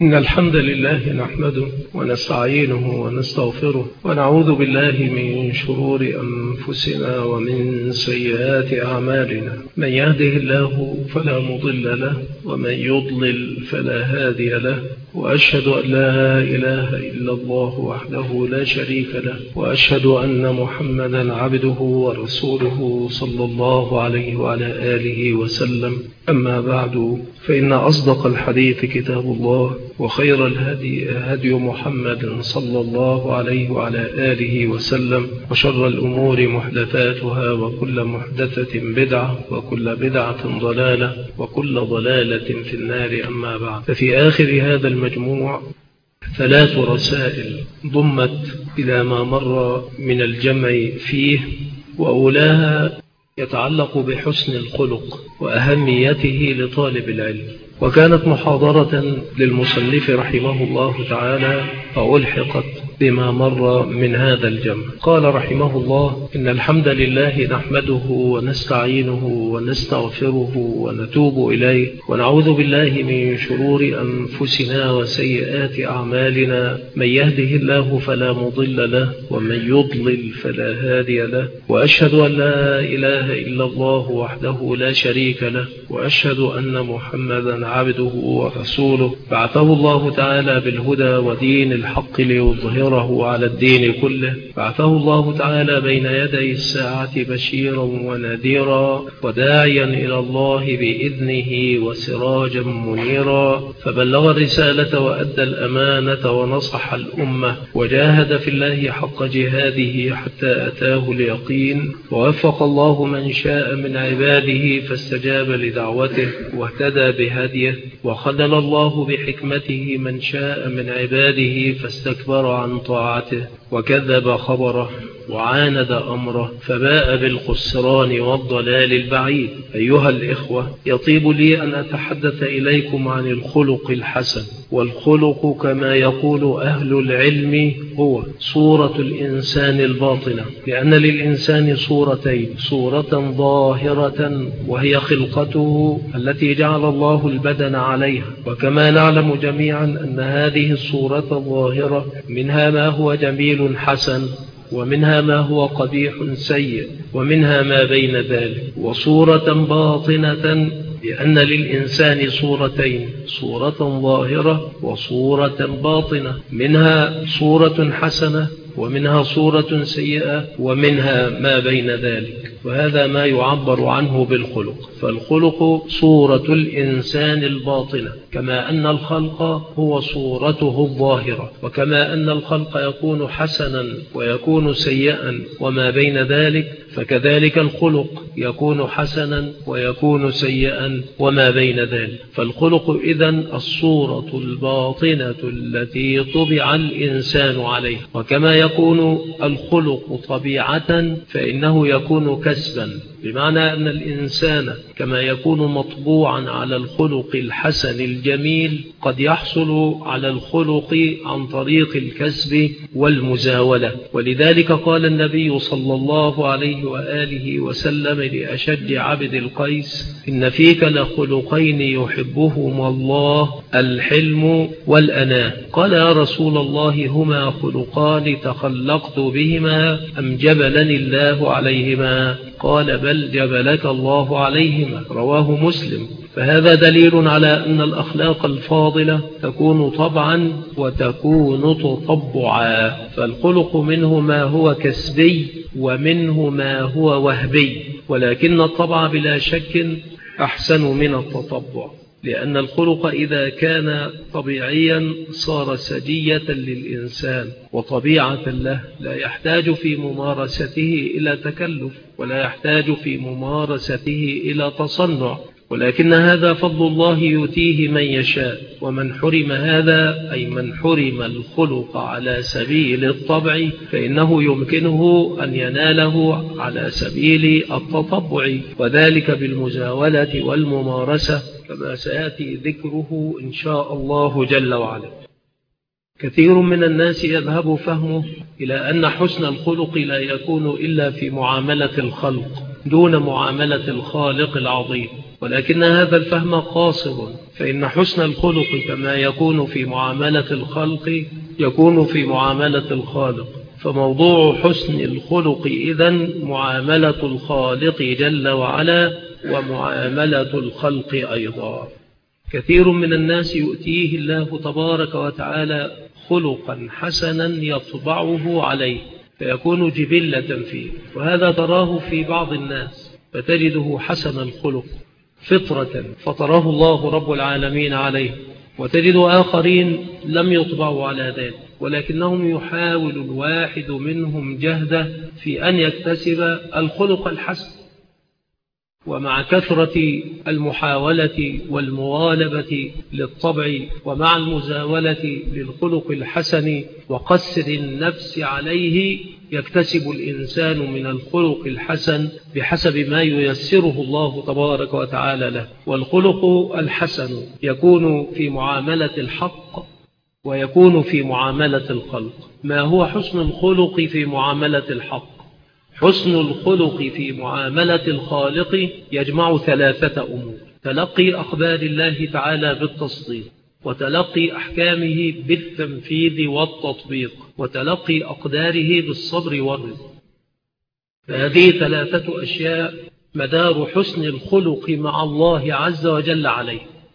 إن الحمد لله نحمده ونستعينه ونستغفره ونعوذ بالله من شرور أنفسنا ومن سيئات أعمالنا. من يهده الله فلا مضل له ومن يضلل فلا هادي له، وأشهد أن لا إله إلا الله وحده لا شريك له، وأشهد أن محمدا عبده ورسوله صلى الله عليه وعلى آله وسلم. أما بعد، فإن أصدق الحديث كتاب الله، وخير الهدي هدي محمد صلى الله عليه وعلى آله وسلم، وشر الأمور محدثاتها، وكل محدثة بدعة، وكل بدعة ضلالة، وكل ضلالة في النار. أما بعد، ففي آخر هذا المجموع 3 رسائل ضمت إلى ما مر من الجمع فيه، وأولاها يتعلق بحسن الخلق وأهميته لطالب العلم، وكانت محاضرة للمصنف رحمه الله تعالى فألحقت بما مر من هذا الجمع. قال رحمه الله: إن الحمد لله نحمده ونستعينه ونستغفره ونتوب إليه، ونعوذ بالله من شرور أنفسنا وسيئات أعمالنا. من يهده الله فلا مضل له ومن يضلل فلا هادي له، وأشهد أن لا إله إلا الله وحده لا شريك له، وأشهد أن محمدا عبده ورسوله، بعثه الله تعالى بالهدى ودين الحق ليظهره على الدين كله. بعثه الله تعالى بين يدي الساعة بشيرا ونذيرا، وداعيا إلى الله بإذنه وسراجا منيرا، فبلغ الرسالة وأدى الأمانة ونصح الأمة، وجاهد في الله حق جهاده حتى أتاه اليقين. ووفق الله من شاء من عباده فاستجاب لدعوته واهتدى بهديه، وخذل الله بحكمته من شاء من عباده فاستكبر عن طاعته وكذب خبره وعاند أمره، فباء بالخسران والضلال البعيد. أيها الإخوة، يطيب لي أن أتحدث إليكم عن الخلق الحسن. والخلق كما يقول أهل العلم هو صورة الإنسان الباطنة، لأن للإنسان صورتين: صورة ظاهرة وهي خلقته التي جعل الله البدن عليها، وكما نعلم جميعا أن هذه الصورة الظاهرة منها ما هو جميل حسن، ومنها ما هو قبيح سيء، ومنها ما بين ذلك. وصورة باطنة، لأن للإنسان صورتين: صورة ظاهرة وصورة باطنة، منها صورة حسنة ومنها صورة سيئة، ومنها ما بين ذلك. وهذا ما يعبر عنه بالخلق. فالخلق صورة الإنسان الباطنة، كما أن الخلق هو صورته الظاهرة، وكما أن الخلق يكون حسنا ويكون سيئا وما بين ذلك، فكذلك الخلق يكون حسنا ويكون سيئا وما بين ذلك. فالخلق إذن الصورة الباطنة التي طبع الإنسان عليه. وكما يكون الخلق طبيعة فإنه يكون كسبا، بمعنى أن الإنسان كما يكون مطبوعا على الخلق الحسن الجميل، قد يحصل على الخلق عن طريق الكسب والمزاولة. ولذلك قال النبي صلى الله عليه وآله وسلم لأشج عبد القيس: إن فيك لخلقين يحبهما الله، الحلم والأناة. قال: يا رسول الله، هما خلقان تخلقت بهما أم جبلني الله عليهما؟ قال: بل جبلك الله عليهما. رواه مسلم. فهذا دليل على أن الأخلاق الفاضلة تكون طبعا وتكون تطبعا. فالخلق منه ما هو كسبي ومنه ما هو وهبي، ولكن الطبع بلا شك أحسن من التطبع، لأن الخلق إذا كان طبيعيا صار سجية للإنسان وطبيعة له، لا يحتاج في ممارسته إلى تكلف، ولا يحتاج في ممارسته إلى تصنع، ولكن هذا فضل الله يؤتيه من يشاء. ومن حرم هذا، أي من حرم الخلق على سبيل الطبع، فإنه يمكنه أن يناله على سبيل التطبع، وذلك بالمزاولة والممارسة، كما سيأتي ذكره إن شاء الله جل وعلا. كثير من الناس يذهب فهمه إلى أن حسن الخلق لا يكون إلا في معاملة الخلق دون معاملة الخالق العظيم. ولكن هذا الفهم قاصر، فإن حسن الخلق كما يكون في معاملة الخلق يكون في معاملة الخالق، فموضوع حسن الخلق إذن معاملة الخالق جل وعلا ومعاملة الخلق أيضا. كثير من الناس يؤتيه الله تبارك وتعالى خلقا حسنا يطبعه عليه فيكون جبلة فيه، وهذا تراه في بعض الناس فتجده حسن الخلق فطرة فطره الله رب العالمين عليه، وتجد آخرين لم يطبعوا على ذلك، ولكنهم يحاول الواحد منهم جهده في أن يكتسب الخلق الحسن. ومع كثرة المحاولة والمغالبة للطبع ومع المزاولة للخلق الحسن وقسر النفس عليه يكتسب الإنسان من الخلق الحسن بحسب ما ييسره الله تبارك وتعالى له. والخلق الحسن يكون في معاملة الحق ويكون في معاملة الخلق. ما هو حسن الخلق في معاملة الحق؟ حسن الخلق في معاملة الخالق يجمع ثلاثة أمور: تلقي أخبار الله تعالى بالتصديق، وتلقي أحكامه بالتنفيذ والتطبيق، وتلقي أقداره بالصبر والرضا. فهذه ثلاثة أشياء مدار حسن الخلق مع الله عز وجل عليه.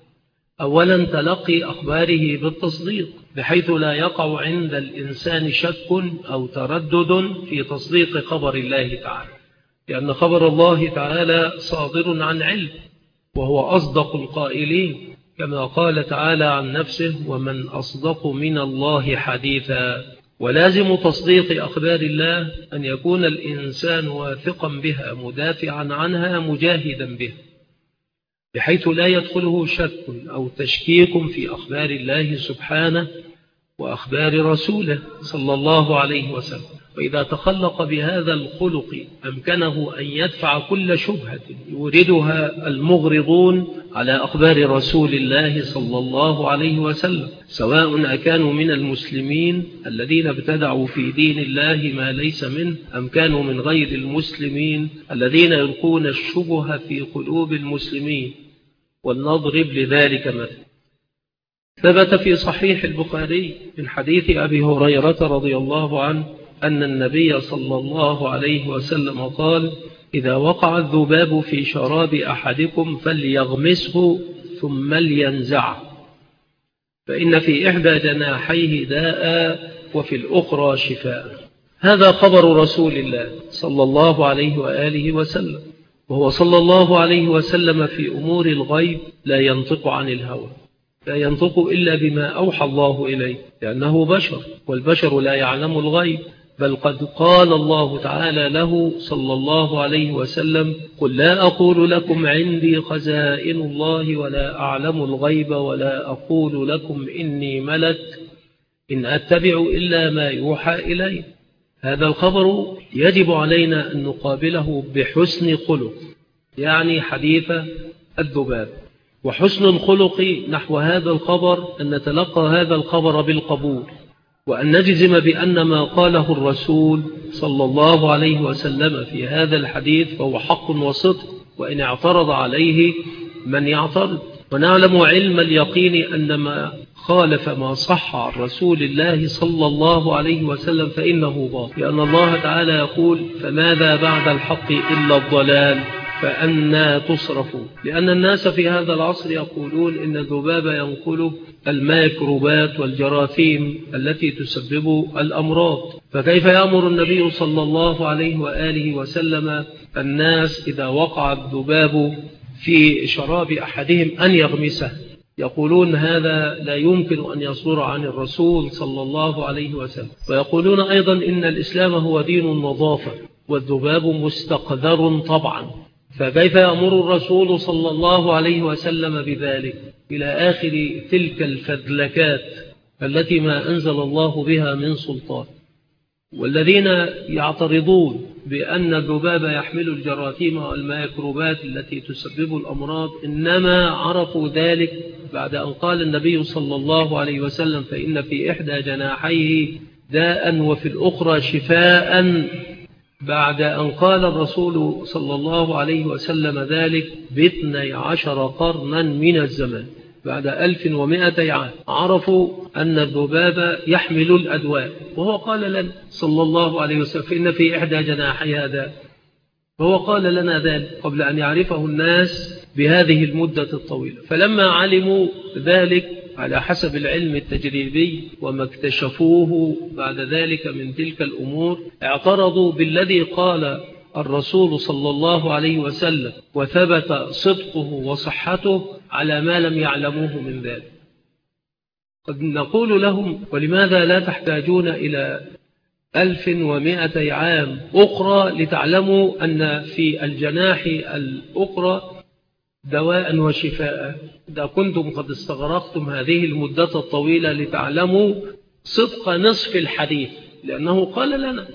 أولا تلقي أخباره بالتصديق، بحيث لا يقع عند الإنسان شك أو تردد في تصديق خبر الله تعالى، لأن خبر الله تعالى صادر عن علم، وهو أصدق القائلين، كما قال تعالى عن نفسه: ومن أصدق من الله حديثا. ولازم تصديق أخبار الله أن يكون الإنسان واثقا بها مدافعا عنها مجاهدا بها، بحيث لا يدخله شك أو تشكيك في أخبار الله سبحانه وأخبار رسوله صلى الله عليه وسلم. وإذا تخلق بهذا الخلق أمكنه أن يدفع كل شبهة يوردها المغرضون على أخبار رسول الله صلى الله عليه وسلم، سواء أكانوا من المسلمين الذين ابتدعوا في دين الله ما ليس منه، أم كانوا من غير المسلمين الذين يلقون الشبهة في قلوب المسلمين. ولنضرب لذلك مثل. ثبت في صحيح البخاري من حديث أبي هريرة رضي الله عنه أن النبي صلى الله عليه وسلم قال: إذا وقع الذباب في شراب أحدكم فليغمسه ثم لينزعه، فإن في إحدى جناحيه داء وفي الأخرى شفاء. هذا خبر رسول الله صلى الله عليه وآله وسلم، وهو صلى الله عليه وسلم في أمور الغيب لا ينطق عن الهوى، لا ينطق إلا بما أوحى الله إليه، لأنه بشر، والبشر لا يعلم الغيب. بل قد قال الله تعالى له صلى الله عليه وسلم: قل لا أقول لكم عندي خزائن الله ولا أعلم الغيب ولا أقول لكم إني ملك إن أتبع إلا ما يوحى إلي. هذا الخبر يجب علينا أن نقابله بحسن خلق، يعني حديث الذباب. وحسن الخلق نحو هذا الخبر أن نتلقى هذا الخبر بالقبول، وأن نجزم بأن ما قاله الرسول صلى الله عليه وسلم في هذا الحديث فهو حق وصدق، وإن اعترض عليه من يعترض. ونعلم علم اليقين أن ما خالف ما صح عن رسول الله صلى الله عليه وسلم فإنه باطل، لأن الله تعالى يقول: فماذا بعد الحق إلا الضلال فأنى تصرفون. لأن الناس في هذا العصر يقولون إن الذباب ينقل الميكروبات والجراثيم التي تسبب الأمراض، فكيف يأمر النبي صلى الله عليه وآله وسلم الناس إذا وقع الذباب في شراب أحدهم أن يغمسه؟ يقولون هذا لا يمكن أن يصدر عن الرسول صلى الله عليه وسلم. ويقولون أيضا إن الإسلام هو دين النظافة، والذباب مستقذر طبعا، فكيف يأمر الرسول صلى الله عليه وسلم بذلك؟ إلى آخر تلك الفذلكات التي ما أنزل الله بها من سلطان. والذين يعترضون بأن الذباب يحمل الجراثيم والميكروبات التي تسبب الأمراض إنما عرفوا ذلك بعد أن قال النبي صلى الله عليه وسلم: فإن في إحدى جناحيه داء وفي الأخرى شفاء، بعد أن قال الرسول صلى الله عليه وسلم ذلك ب12 قرنا من الزمان، بعد 1100 عام عرفوا أن الذباب يحمل الأدواء، وهو قال لنا صلى الله عليه وسلم إن في إحدى جناحي هذا، وهو قال لنا ذلك قبل أن يعرفه الناس بهذه المدة الطويلة. فلما علموا ذلك على حسب العلم التجريبي وما اكتشفوه بعد ذلك من تلك الأمور، اعترضوا بالذي قال الرسول صلى الله عليه وسلم وثبت صدقه وصحته على ما لم يعلموه من ذلك. قد نقول لهم ولماذا لا تحتاجون إلى 1100 عام أخرى لتعلموا أن في الجناح الأخرى دواء وشفاء؟ إذا كنتم قد استغرقتم هذه المدة الطويلة لتعلموا صدق نصف الحديث، لأنه قال لنا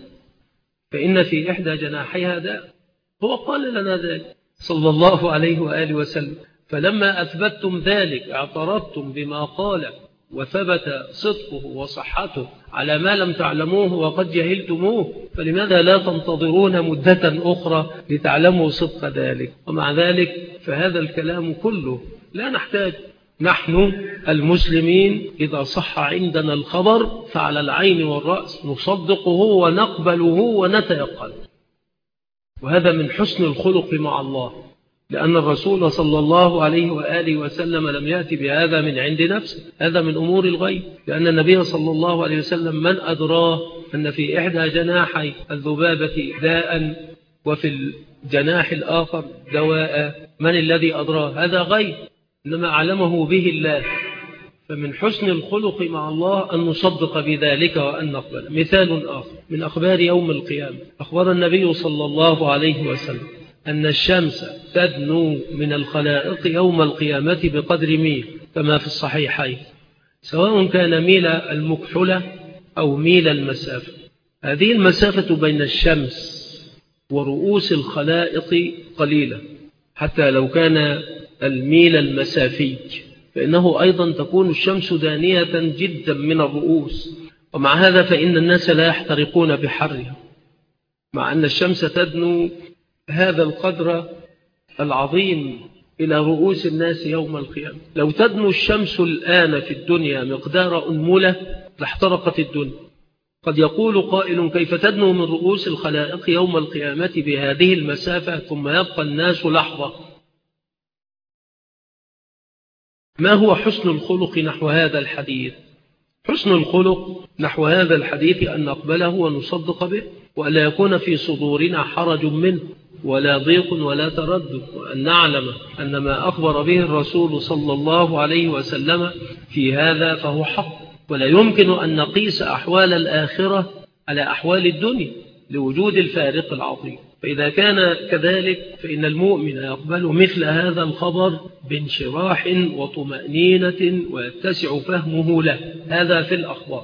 فإن في إحدى جناحيها داء، هو قال لنا ذلك صلى الله عليه وآله وسلم. فلما أثبتتم ذلك اعترضتم بما قال وثبت صدقه وصحته على ما لم تعلموه وقد جهلتموه، فلماذا لا تنتظرون مدة أخرى لتعلموا صدق ذلك؟ ومع ذلك فهذا الكلام كله لا نحتاج. نحن المسلمين إذا صح عندنا الخبر فعلى العين والرأس نصدقه ونقبله ونتيقن، وهذا من حسن الخلق مع الله، لأن الرسول صلى الله عليه وآله وسلم لم يأتي بهذا من عند نفسه، هذا من أمور الغيب، لأن النبي صلى الله عليه وسلم من أدراه أن في إحدى جناحي الذبابة داء وفي الجناح الآخر دواء؟ من الذي أدراه؟ هذا غيب، إنما علمه به الله. فمن حسن الخلق مع الله أن نصدق بذلك وأن نقبل. مثال آخر من أخبار يوم القيامة، أخبر النبي صلى الله عليه وسلم أن الشمس تدنو من الخلائق يوم القيامة بقدر ميل كما في الصحيحين، سواء كان ميل المكحلة أو ميل المسافة. هذه المسافة بين الشمس ورؤوس الخلائق قليلة، حتى لو كان الميل المسافي فإنه أيضا تكون الشمس دانية جدا من الرؤوس، ومع هذا فإن الناس لا يحترقون بحرها، مع أن الشمس تدنو هذا القدر العظيم إلى رؤوس الناس يوم القيامة. لو تدنو الشمس الآن في الدنيا مقدار أنملة لاحترقت الدنيا. قد يقول قائل كيف تدنو من رؤوس الخلائق يوم القيامة بهذه المسافة ثم يبقى الناس لحظة؟ ما هو حسن الخلق نحو هذا الحديث؟ حسن الخلق نحو هذا الحديث أن نقبله ونصدق به، وألا يكون في صدورنا حرج منه ولا ضيق ولا تردد، وأن نعلم أن ما أخبر به الرسول صلى الله عليه وسلم في هذا فهو حق. ولا يمكن أن نقيس أحوال الآخرة على أحوال الدنيا لوجود الفارق العظيم. فإذا كان كذلك فإن المؤمن يقبل مثل هذا الخبر بانشراح وطمأنينة ويتسع فهمه له. هذا في الأخبار.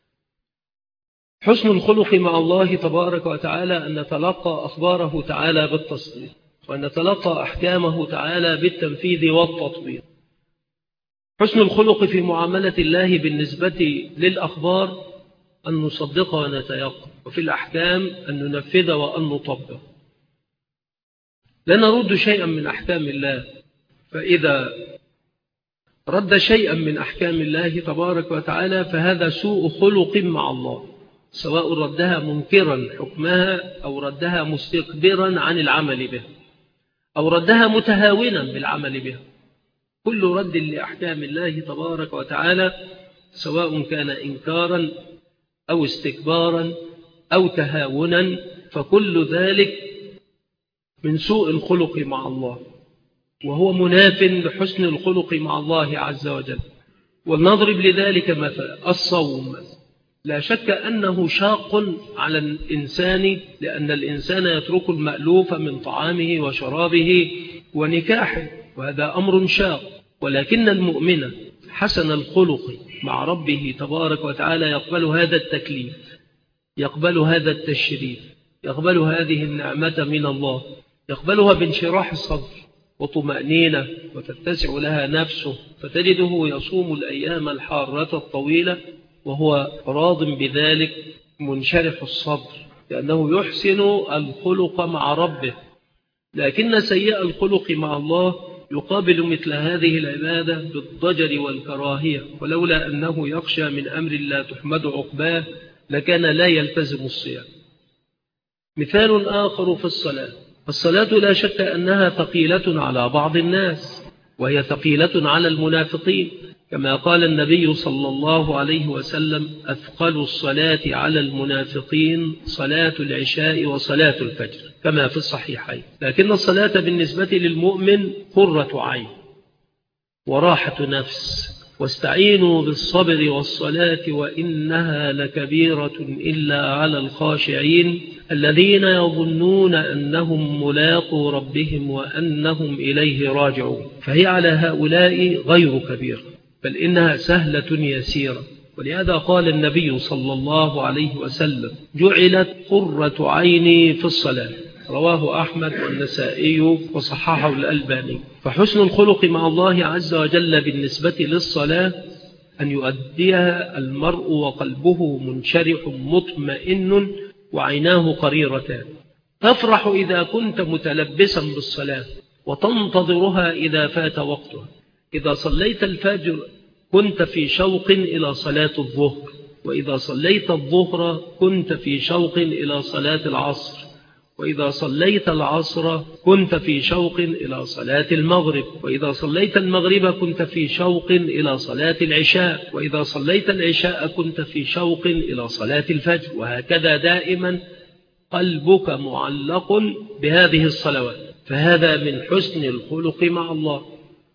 حسن الخلق مع الله تبارك وتعالى أن نتلقى أخباره تعالى بالتصديق، وأن نتلقى أحكامه تعالى بالتنفيذ والتطبيق. حسن الخلق في معاملة الله بالنسبة للأخبار أن نصدق ونتيقن، وفي الأحكام أن ننفذ وأن نطبق. لا نرد شيئا من أحكام الله، فإذا رد شيئا من أحكام الله تبارك وتعالى فهذا سوء خلق مع الله، سواء ردها منكرا حكمها أو ردها مستكبرا عن العمل بها أو ردها متهاونا بالعمل بها. كل رد لأحكام الله تبارك وتعالى سواء كان إنكارا أو استكبارا أو تهاونا فكل ذلك من سوء الخلق مع الله، وهو مناف لحسن الخلق مع الله عز وجل. ولنضرب لذلك مثلا الصوم. لا شك أنه شاق على الإنسان، لأن الإنسان يترك المألوف من طعامه وشرابه ونكاحه، وهذا أمر شاق. ولكن المؤمن حسن الخلق مع ربه تبارك وتعالى يقبل هذا التكليف، يقبل هذا التشريف، يقبل هذه النعمة من الله، يقبلها بانشراح الصدر وطمأنينة وتتسع لها نفسه، فتجده يصوم الأيام الحارة الطويلة وهو راض بذلك منشرح الصدر، لأنه يحسن الخلق مع ربه، لكن سيء الخلق مع الله يقابل مثل هذه العبادة بالضجر والكراهية، ولولا أنه يخشى من أمر لا تحمد عقباه لكان لا يلتزم الصيام. مثال آخر في الصلاة لا شك أنها ثقيلة على بعض الناس، وهي ثقيلة على المنافقين، كما قال النبي صلى الله عليه وسلم: أثقل الصلاة على المنافقين صلاة العشاء وصلاة الفجر، كما في الصحيحين. لكن الصلاة بالنسبة للمؤمن قرة عين وراحة نفس، واستعينوا بالصبر والصلاة وإنها لكبيرة إلا على الخاشعين الذين يظنون أنهم ملاقوا ربهم وأنهم إليه راجعون. فهي على هؤلاء غير كبيرة، بل إنها سهلة يسيرة. ولهذا قال النبي صلى الله عليه وسلم: جعلت قرة عيني في الصلاة، رواه أحمد والنسائي وصححه الألباني. فحسن الخلق مع الله عز وجل بالنسبة للصلاة أن يؤديها المرء وقلبه منشرح مطمئن وعيناه قريرتان. تفرح إذا كنت متلبسا بالصلاة، وتنتظرها إذا فات وقتها. إذا صليت الفجر كنت في شوق إلى صلاة الظهر، وإذا صليت الظهر كنت في شوق إلى صلاة العصر، وإذا صليت العصر كنت في شوق إلى صلاة المغرب، وإذا صليت المغرب كنت في شوق إلى صلاة العشاء، وإذا صليت العشاء كنت في شوق إلى صلاة الفجر، وهكذا دائما قلبك معلق بهذه الصلوات. فهذا من حسن الخلق مع الله.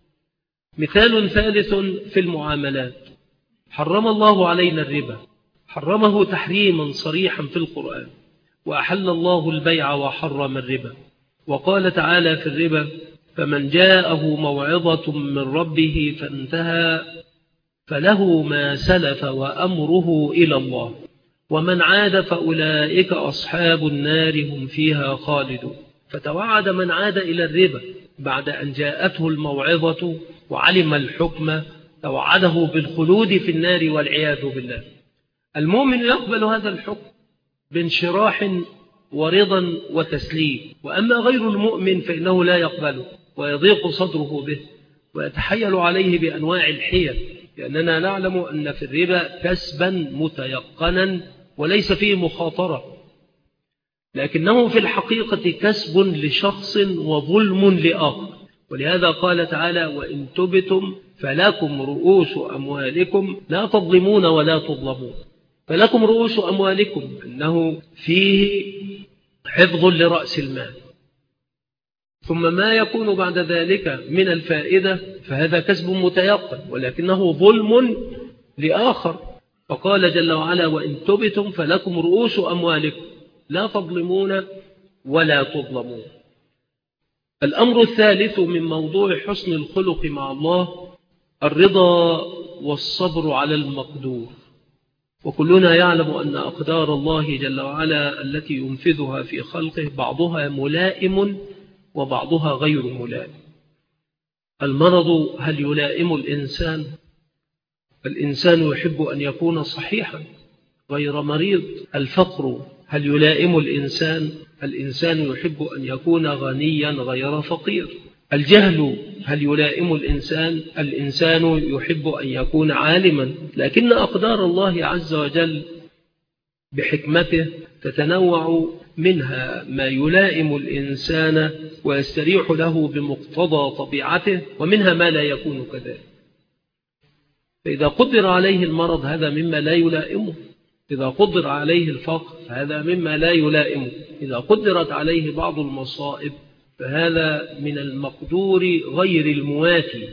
مثال ثالث في المعاملات: حرم الله علينا الربا، حرمه تحريما صريحا في القرآن، وأحل الله البيع وحرم الربا. وقال تعالى في الربا: فمن جاءه موعظة من ربه فانتهى فله ما سلف وأمره إلى الله، ومن عاد فأولئك أصحاب النار هم فيها خالدون. فتوعد من عاد إلى الربا بعد أن جاءته الموعظة وعلم الحكم، توعده بالخلود في النار والعياذ بالله. المؤمن يقبل هذا الحكم بانشراح ورضا وتسليم، وأما غير المؤمن فإنه لا يقبله ويضيق صدره به ويتحيل عليه بأنواع الحيل، لأننا نعلم أن في الربا كسبا متيقنا وليس فيه مخاطرة، لكنه في الحقيقة كسب لشخص وظلم لآخر. ولهذا قال تعالى: وإن تبتم فلكم رؤوس أموالكم لا تظلمون ولا تظلمون. فلكم رؤوس أموالكم أنه فيه حفظ لرأس المال، ثم ما يكون بعد ذلك من الفائدة فهذا كسب متيقن ولكنه ظلم لآخر. فقال جل وعلا: وإن تبتم فلكم رؤوس أموالكم لا تظلمون ولا تظلمون. الأمر الثالث من موضوع حسن الخلق مع الله الرضا والصبر على المقدور. وكلنا يعلم أن أقدار الله جل وعلا التي ينفذها في خلقه بعضها ملائم وبعضها غير ملائم. المرض هل يلائم الإنسان؟ الإنسان يحب أن يكون صحيحا غير مريض. الفقر هل يلائم الإنسان؟ الإنسان يحب أن يكون غنيا غير فقير. الجهل هل يلائم الإنسان؟ الإنسان يحب أن يكون عالما. لكن أقدار الله عز وجل بحكمته تتنوع، منها ما يلائم الإنسان ويستريح له بمقتضى طبيعته، ومنها ما لا يكون كذلك. فإذا قدر عليه المرض هذا مما لا يلائمه، إذا قدر عليه الفقر فهذا مما لا يلائمه، إذا قدرت عليه بعض المصائب فهذا من المقدور غير المواتي.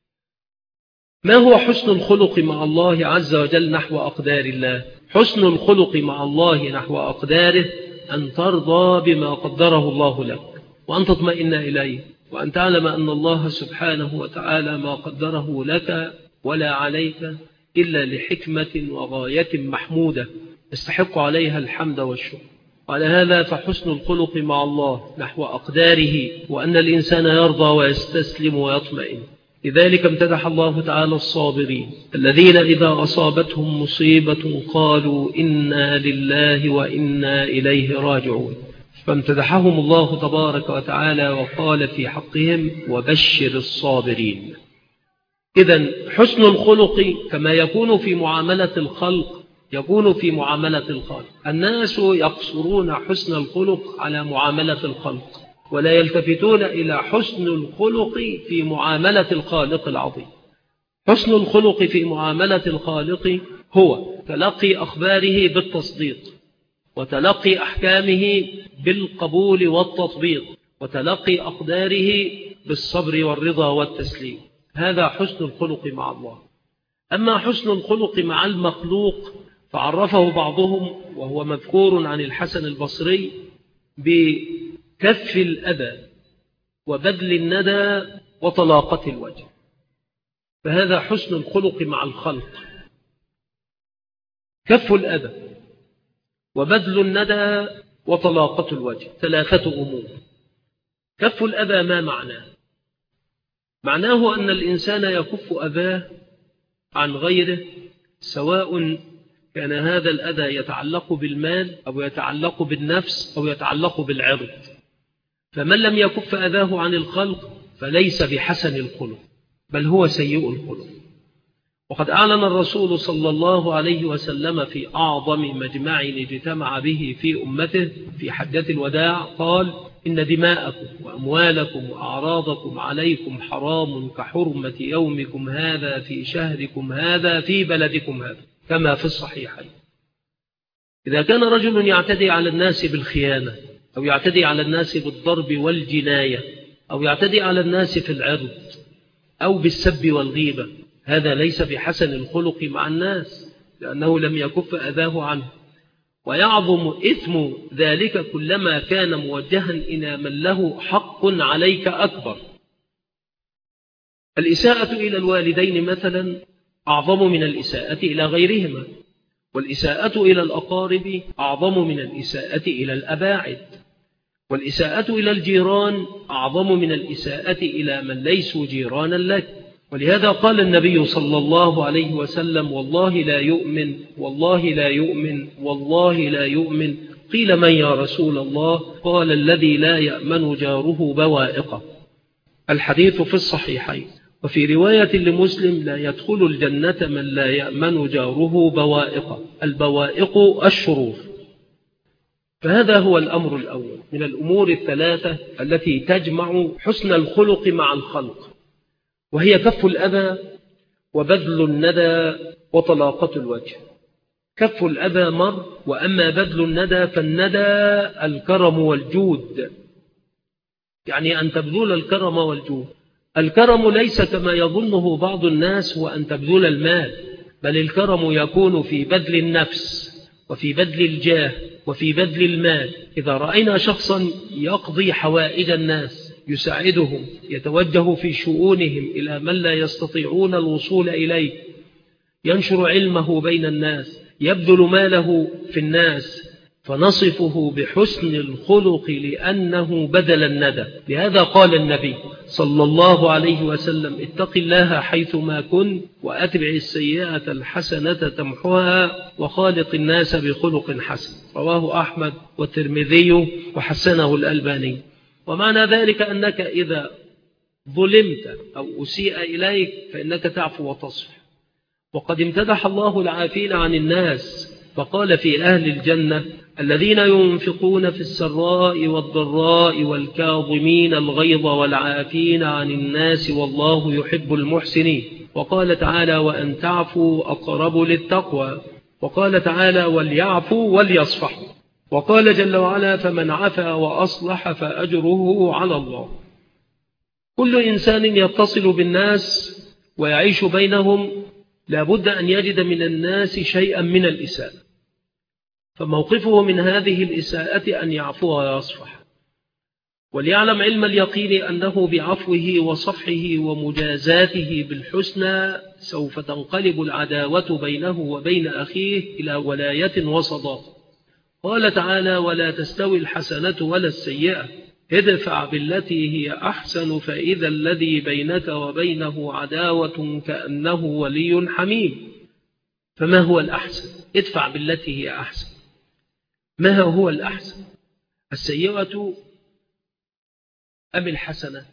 ما هو حسن الخلق مع الله عز وجل نحو أقدار الله؟ حسن الخلق مع الله نحو أقداره أن ترضى بما قدره الله لك، وأن تطمئن إليه، وأن تعلم أن الله سبحانه وتعالى ما قدره لك ولا عليك إلا لحكمة وغاية محمودة يستحق عليها الحمد والشكر. على هذا فحسن الخلق مع الله نحو أقداره وأن الإنسان يرضى ويستسلم ويطمئن لذلك امتدح الله تعالى الصابرين الذين إذا أصابتهم مصيبة قالوا إنا لله وإنا إليه راجعون، فامتدحهم الله تبارك وتعالى وقال في حقهم وبشر الصابرين. إذن حسن الخلق كما يكون في معاملة الخلق يكون في معاملة الخالق. الناس يقصرون حسن الخلق على معاملة الخلق ولا يلتفتون إلى حسن الخلق في معاملة الخالق العظيم. حسن الخلق في معاملة الخالق هو تلقي أخباره بالتصديق، وتلقي أحكامه بالقبول والتطبيق، وتلقي أقداره بالصبر والرضا والتسليم. هذا حسن الخلق مع الله. أما حسن الخلق مع المخلوق فعرفه بعضهم وهو مذكور عن الحسن البصري بكف الأذى وبذل الندى وطلاقة الوجه. فهذا حسن الخلق مع الخلق، كف الأذى وبذل الندى وطلاقة الوجه، ثلاثة أمور. كف الأذى ما معناه؟ معناه أن الإنسان يكف أذاه عن غيره، سواء كان هذا الأذى يتعلق بالمال أو يتعلق بالنفس أو يتعلق بالعرض. فمن لم يكف أذاه عن الخلق فليس بحسن الخلق بل هو سيء الخلق. وقد أعلن الرسول صلى الله عليه وسلم في أعظم مجمع اجتمع به في أمته في حجة الوداع قال: إن دماءكم وأموالكم وأعراضكم عليكم حرام كحرمة يومكم هذا في شهركم هذا في بلدكم هذا، كما في الصحيحين. إذا كان رجل يعتدي على الناس بالخيانة أو يعتدي على الناس بالضرب والجناية أو يعتدي على الناس في العرض أو بالسب والغيبة، هذا ليس بحسن الخلق مع الناس لأنه لم يكف أذاه عنه. ويعظم إثم ذلك كلما كان موجها إلى من له حق عليك أكبر. الإساءة إلى الوالدين مثلا أعظم من الإساءة إلى غيرهما، والإساءة إلى الأقارب أعظم من الإساءة إلى الأباعد، والإساءة إلى الجيران أعظم من الإساءة إلى من ليسوا جيرانا لك. ولهذا قال النبي صلى الله عليه وسلم: والله لا يؤمن والله لا يؤمن والله لا يؤمن. قيل: من يا رسول الله؟ قال: الذي لا يأمن جاره بوائقه. الحديث في الصحيحين. وفي رواية لمسلم: لا يدخل الجنة من لا يأمن جاره بوائقه. البوائق الشرور. فهذا هو الأمر الأول من الأمور الثلاثة التي تجمع حسن الخلق مع الخلق، وهي كف الأذى وبذل الندى وطلاقة الوجه. كف الأذى مر، وأما بذل الندى فالندى الكرم والجود، يعني أن تبذل الكرم والجود. الكرم ليس كما يظنه بعض الناس هو أن تبذل المال، بل الكرم يكون في بذل النفس وفي بذل الجاه وفي بذل المال. إذا رأينا شخصا يقضي حوائج الناس، يساعدهم، يتوجه في شؤونهم إلى من لا يستطيعون الوصول إليه، ينشر علمه بين الناس، يبذل ماله في الناس، فنصفه بحسن الخلق لأنه بذل الندى. لهذا قال النبي صلى الله عليه وسلم: اتق الله حيثما كنت وأتبع السيئة الحسنة تمحها وخالق الناس بخلق حسن. رواه أحمد والترمذي وحسنه الألباني. ومعنى ذلك أنك إذا ظلمت أو أسيء إليك فإنك تعفو وتصفح. وقد امتدح الله العافين عن الناس فقال في أهل الجنة: الذين ينفقون في السراء والضراء والكاظمين الغيظ والعافين عن الناس والله يحب المحسنين. وقال تعالى: وأن تعفوا أقرب للتقوى. وقال تعالى: وليعفوا وليصفحوا. وقال جل وعلا: فمن عفا وأصلح فأجره على الله. كل إنسان يتصل بالناس ويعيش بينهم لابد أن يجد من الناس شيئا من الإساءة، فموقفه من هذه الإساءة أن يعفو ويصفح، وليعلم علم اليقين أنه بعفوه وصفحه ومجازاته بالحسنى سوف تنقلب العداوة بينه وبين أخيه إلى ولاية وصداقة. قال تعالى: ولا تستوي الحسنة ولا السيئة ادفع بالتي هي أحسن فإذا الذي بينك وبينه عداوة كأنه ولي حميم. فما هو الأحسن؟ ادفع بالتي هي أحسن. ما هو الأحسن؟ السيئة أم الحسنة؟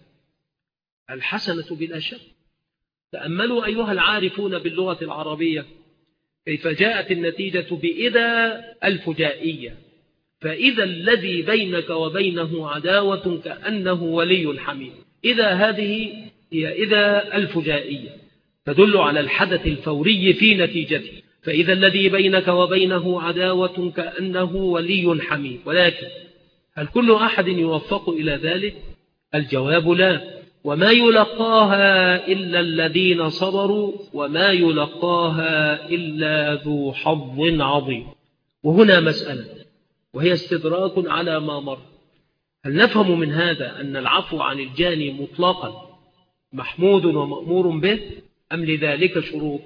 الحسنة بلا شك. تأملوا أيها العارفون باللغة العربية كيف جاءت النتيجة بإذا الفجائية، فإذا الذي بينك وبينه عداوة كأنه ولي حميم. إذا هذه هي إذا الفجائية تدل على الحدث الفوري في نتيجته، فإذا الذي بينك وبينه عداوة كأنه ولي حميم. ولكن هل كل أحد يوفق إلى ذلك؟ الجواب لا. وما يلقاها إلا الذين صبروا وما يلقاها إلا ذو حظ عظيم. وهنا مسألة وهي استدراك على ما مر. هل نفهم من هذا أن العفو عن الجاني مطلقا محمود ومأمور به أم لذلك شروط؟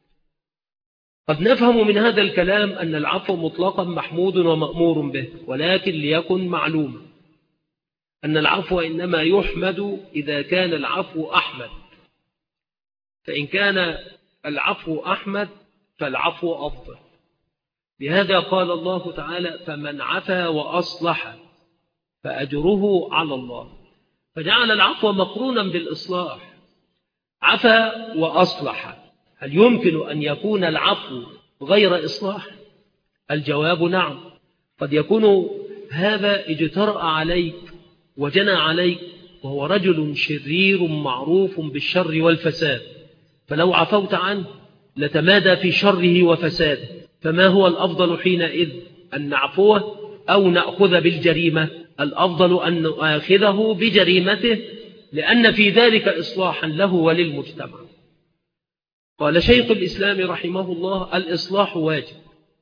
قد نفهم من هذا الكلام أن العفو مطلقا محمود ومأمور به، ولكن ليكن معلوما أن العفو إنما يحمد إذا كان العفو أحمد، فإن كان العفو أحمد فالعفو أفضل. لهذا قال الله تعالى: فمن عفا وأصلح فأجره على الله، فجعل العفو مقرونا بالإصلاح. عفا وأصلح، هل يمكن أن يكون العفو غير إصلاح؟ الجواب نعم. قد يكون هذا اجترأ عليك وجنى عليك وهو رجل شرير معروف بالشر والفساد، فلو عفوت عنه لتمادى في شره وفساده، فما هو الأفضل حينئذ؟ أن نعفوه أو نأخذ بالجريمة؟ الأفضل أن نأخذه بجريمته، لأن في ذلك إصلاحا له وللمجتمع. قال شيخ الإسلام رحمه الله: الإصلاح واجب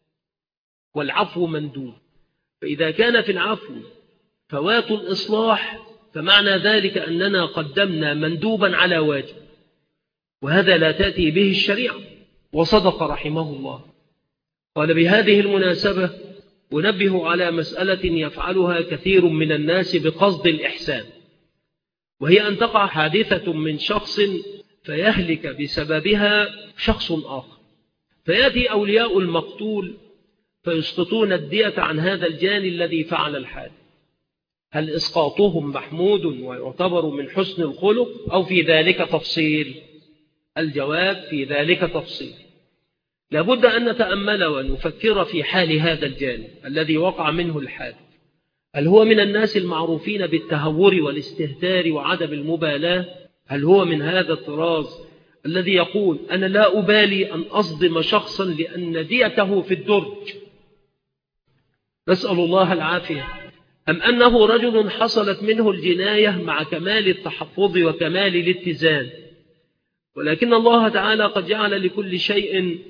والعفو مندوب، فإذا كان في العفو فوات الإصلاح فمعنى ذلك أننا قدمنا مندوبا على واجب، وهذا لا تأتي به الشريعة. وصدق رحمه الله. قال: بهذه المناسبة أنبه على مسألة يفعلها كثير من الناس بقصد الإحسان، وهي أن تقع حادثة من شخص فيهلك بسببها شخص آخر، فيأتي أولياء المقتول فيسقطون الدية عن هذا الجاني الذي فعل الحادث. هل إسقاطهم محمود ويعتبر من حسن الخلق أو في ذلك تفصيل؟ الجواب: في ذلك تفصيل. لابد أن نتأمل ونفكر في حال هذا الجاني الذي وقع منه الحادث. هل هو من الناس المعروفين بالتهور والاستهتار وعدم المبالاة؟ هل هو من هذا الطراز الذي يقول: أنا لا أبالي أن أصدم شخصا لأن ديته في الدرج؟ نسأل الله العافية. أم أنه رجل حصلت منه الجناية مع كمال التحفظ وكمال الاتزان، ولكن الله تعالى قد جعل لكل شيء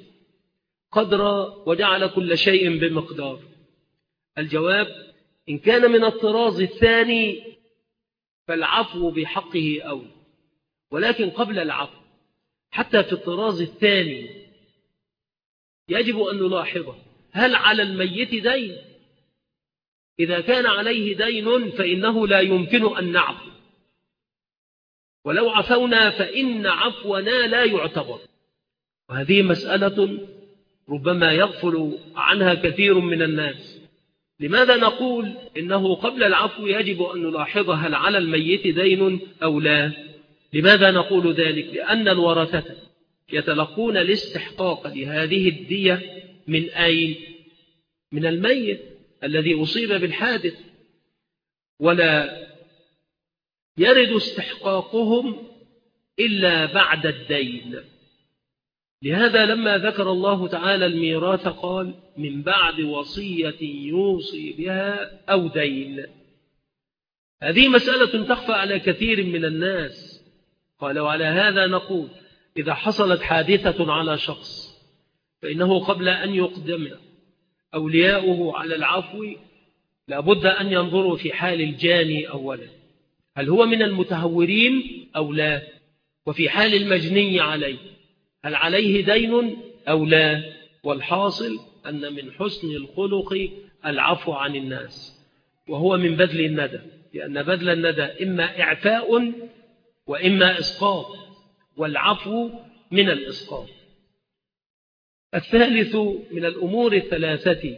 قدرا وجعل كل شيء بمقدار؟ الجواب: إن كان من الطراز الثاني فالعفو بحقه أولى، ولكن قبل العفو حتى في الطراز الثاني يجب أن نلاحظه: هل على الميت دين؟ إذا كان عليه دين فإنه لا يمكن أن نعفو، ولو عفونا فإن عفونا لا يعتبر. وهذه مسألة ربما يغفل عنها كثير من الناس. لماذا نقول إنه قبل العفو يجب أن نلاحظ هل على الميت دين أو لا؟ لماذا نقول ذلك؟ لأن الورثة يتلقون الاستحقاق لهذه الدية من أين؟ من الميت الذي أصيب بالحادث، ولا يرد استحقاقهم إلا بعد الدين. لهذا لما ذكر الله تعالى الميراث قال: من بعد وصية يوصي بها أو دين. هذه مسألة تخفى على كثير من الناس. قال: وعلى هذا نقول: إذا حصلت حادثة على شخص فإنه قبل أن يقدم أولياؤه على العفو لابد أن ينظروا في حال الجاني أولا، هل هو من المتهورين أو لا؟ وفي حال المجني عليه، هل عليه دين أو لا؟ والحاصل أن من حسن الخلق العفو عن الناس. وهو من بذل الندى، لأن بذل الندى إما إعفاء وإما إسقاط، والعفو من الإسقاط. الثالث من الأمور الثلاثة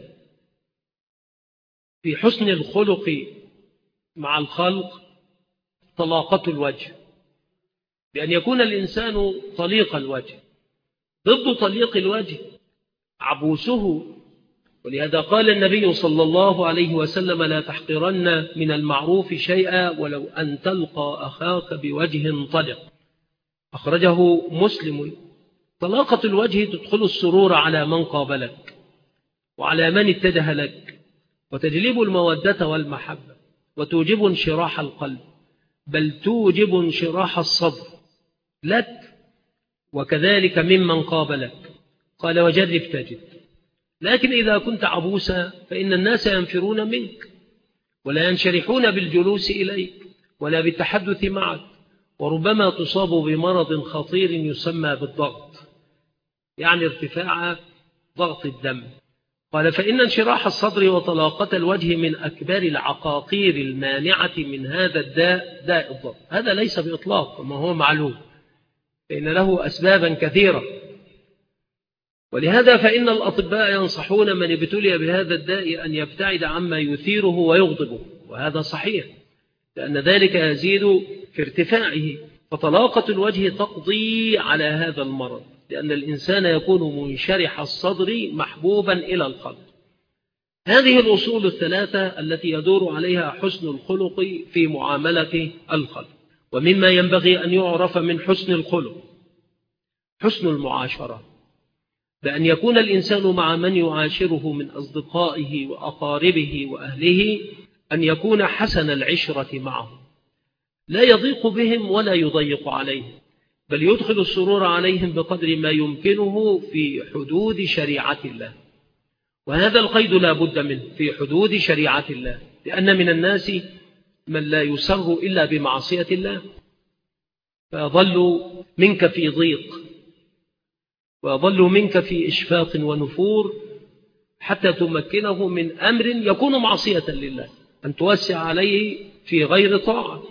في حسن الخلق مع الخلق طلاقة الوجه، بأن يكون الإنسان طليق الوجه. ضد طليق الوجه عبوسه، ولهذا قال النبي صلى الله عليه وسلم: لا تحقرن من المعروف شيئا ولو أن تلقى أخاك بوجه طلق. أخرجه مسلم. طلاقة الوجه تدخل السرور على من قابلك وعلى من اتجه لك، وتجلب المودة والمحبة، وتوجب انشراح القلب، بل توجب انشراح الصدر لك وكذلك ممن قابلك. قال: وجرب تجد. لكن إذا كنت عبوسا فإن الناس ينفرون منك ولا ينشرحون بالجلوس إليك ولا بالتحدث معك، وربما تصاب بمرض خطير يسمى بالضغط، يعني ارتفاع ضغط الدم. قال: فإن انشراح الصدر وطلاقة الوجه من أكبر العقاقير المانعة من هذا الداء، داء الضغط. هذا ليس بإطلاق كما هو معلوم، فإن له أسبابا كثيرة، ولهذا فإن الأطباء ينصحون من ابتلي بهذا الداء أن يبتعد عما يثيره ويغضبه، وهذا صحيح، لأن ذلك يزيد في ارتفاعه. فطلاقة الوجه تقضي على هذا المرض، لأن الإنسان يكون منشرح الصدر محبوبا إلى الخلق. هذه الأصول الثلاثة التي يدور عليها حسن الخلق في معاملة الخلق. ومما ينبغي أن يعرف من حسن الخلق حسن المعاشرة، بأن يكون الإنسان مع من يعاشره من أصدقائه وأقاربه وأهله أن يكون حسن العشرة معهم، لا يضيق بهم ولا يضيق عليهم، بل يدخل السرور عليهم بقدر ما يمكنه في حدود شريعة الله. وهذا القيد لا بد منه في حدود شريعة الله، لأن من الناس من لا يسر إلا بمعصية الله، فيظل منك في ضيق ويظل منك في إشفاق ونفور حتى تمكنه من أمر يكون معصية لله، أن توسع عليه في غير طاعة.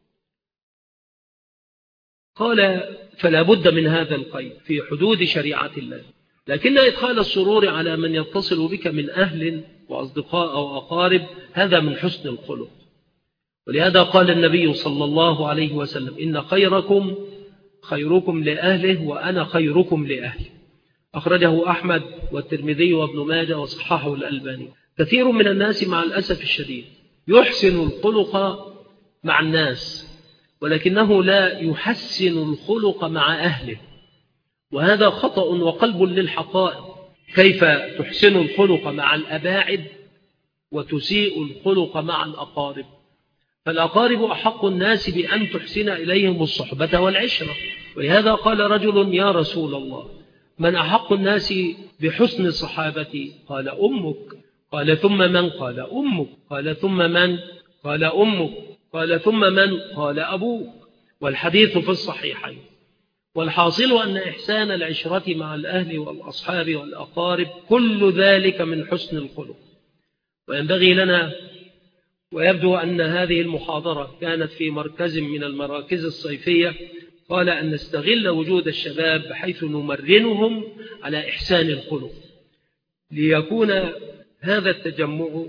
قال: فلا بد من هذا القيد في حدود شريعة الله. لكن إدخال السرور على من يتصل بك من أهل وأصدقاء أو أقارب هذا من حسن الخلق. ولهذا قال النبي صلى الله عليه وسلم: إن خيركم خيركم لأهله وأنا خيركم لأهلي. أخرجه أحمد والترمذي وابن ماجه وصححه الألباني. كثير من الناس مع الأسف الشديد يحسن الخلق مع الناس، ولكنه لا يحسن الخلق مع أهله، وهذا خطأ وقلب للحقائق. كيف تحسن الخلق مع الأباعد وتسيء الخلق مع الأقارب؟ فالأقارب أحق الناس بأن تحسن إليهم الصحبة والعشرة. ولهذا قال رجل: يا رسول الله، من أحق الناس بحسن صحابتي؟ قال: أمك. قال: ثم من؟ قال: أمك. قال: ثم من؟ قال: أمك. قال: ثم من؟ قال: أبوك. والحديث في الصحيحين. والحاصل أن إحسان العشرة مع الأهل والأصحاب والأقارب كل ذلك من حسن الخلق. وينبغي لنا، ويبدو أن هذه المحاضرة كانت في مركز من المراكز الصيفية، قال أن نستغل وجود الشباب بحيث نمرنهم على إحسان الخلق، ليكون هذا التجمع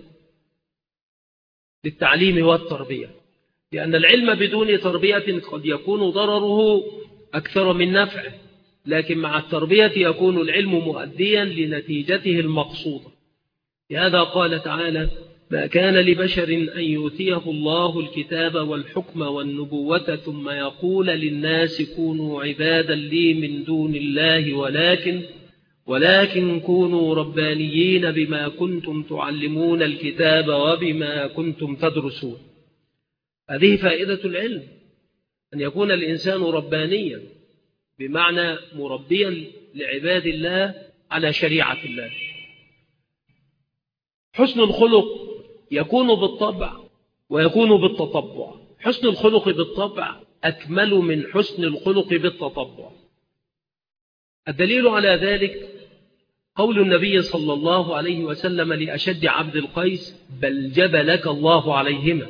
للتعليم والتربية، لأن العلم بدون تربية قد يكون ضرره أكثر من نفعه، لكن مع التربية يكون العلم مؤديا لنتيجته المقصودة. لهذا قال تعالى: ما كان لبشر أن يؤتيه الله الكتاب والحكم والنبوة ثم يقول للناس كونوا عبادا لي من دون الله ولكن كونوا ربانيين بما كنتم تعلمون الكتاب وبما كنتم تدرسون. هذه فائدة العلم، أن يكون الإنسان ربانيا، بمعنى مربيا لعباد الله على شريعة الله. حسن الخلق يكون بالطبع ويكون بالتطبع. حسن الخلق بالطبع أكمل من حسن الخلق بالتطبع. الدليل على ذلك قول النبي صلى الله عليه وسلم لأشد عبد القيس: بل جبلك الله عليهما.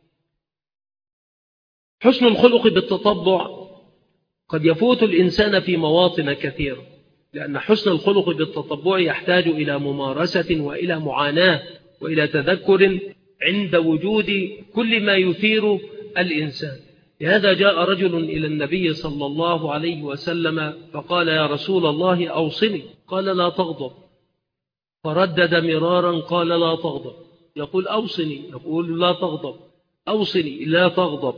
حسن الخلق بالتطبع قد يفوت الإنسان في مواطن كثيرة، لأن حسن الخلق بالتطبع يحتاج إلى ممارسة وإلى معاناة وإلى تذكر عند وجود كل ما يثير الإنسان. لهذا جاء رجل إلى النبي صلى الله عليه وسلم فقال: يا رسول الله أوصني. قال: لا تغضب. فردد مرارا قال: لا تغضب. يقول: أوصني. يقول: لا تغضب. أوصني. لا تغضب.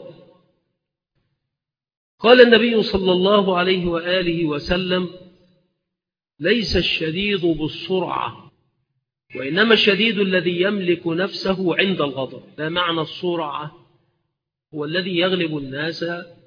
قال النبي صلى الله عليه وآله وسلم: ليس الشديد بالسرعة، وإنما الشديد الذي يملك نفسه عند الغضب. لا معنى السرعة هو الذي يغلب الناس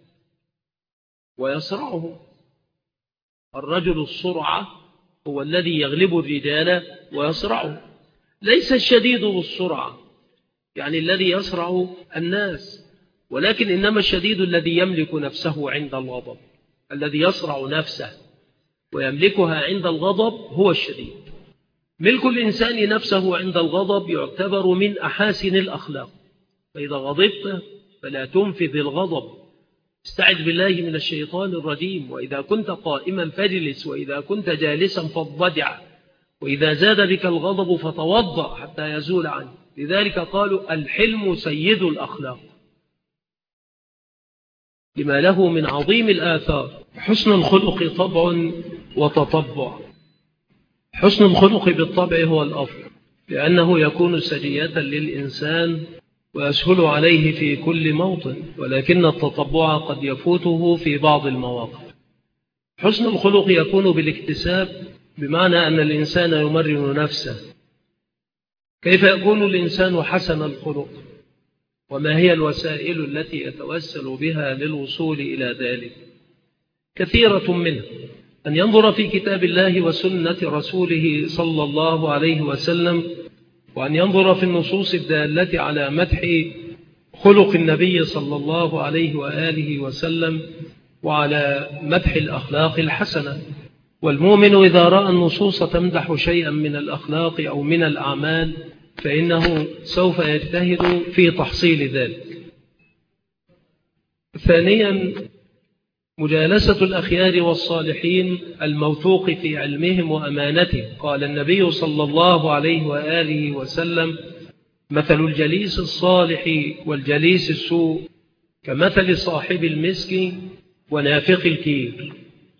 ويسرعهم. الرجل السرعة هو الذي يغلب الرجال ويسرعهم. ليس الشديد بالسرعة يعني الذي يسرع الناس، ولكن إنما الشديد الذي يملك نفسه عند الغضب. الذي يسرع نفسه ويملكها عند الغضب هو الشديد. ملك الإنسان نفسه عند الغضب يعتبر من أحاسن الأخلاق. فإذا غضبت فلا تنفذ الغضب، استعذ بالله من الشيطان الرجيم. وإذا كنت قائما فاجلس، وإذا كنت جالسا فاضطجع، وإذا زاد بك الغضب فتوضأ حتى يزول عنك. لذلك قالوا: الحلم سيد الأخلاق، لما له من عظيم الآثار. حسن الخلق طبع وتطبع. حسن الخلق بالطبع هو الأفضل، لأنه يكون سجية للإنسان ويسهل عليه في كل موطن، ولكن التطبع قد يفوته في بعض المواقف. حسن الخلق يكون بالاكتساب، بمعنى أن الإنسان يمرن نفسه. كيف يكون الإنسان حسن الخلق؟ وما هي الوسائل التي يتوسل بها للوصول إلى ذلك؟ كثيرة منها أن ينظر في كتاب الله وسنة رسوله صلى الله عليه وسلم، وأن ينظر في النصوص الدالة على مدح خلق النبي صلى الله عليه وآله وسلم، وعلى مدح الأخلاق الحسنة. والمؤمن إذا رأى النصوص تمدح شيئا من الأخلاق أو من الأعمال فإنه سوف يجتهد في تحصيل ذلك. ثانيا، مجالسة الأخيار والصالحين الموثوق في علمهم وأمانتهم. قال النبي صلى الله عليه وآله وسلم: مثل الجليس الصالح والجليس السوء كمثل صاحب المسك ونافخ الكير.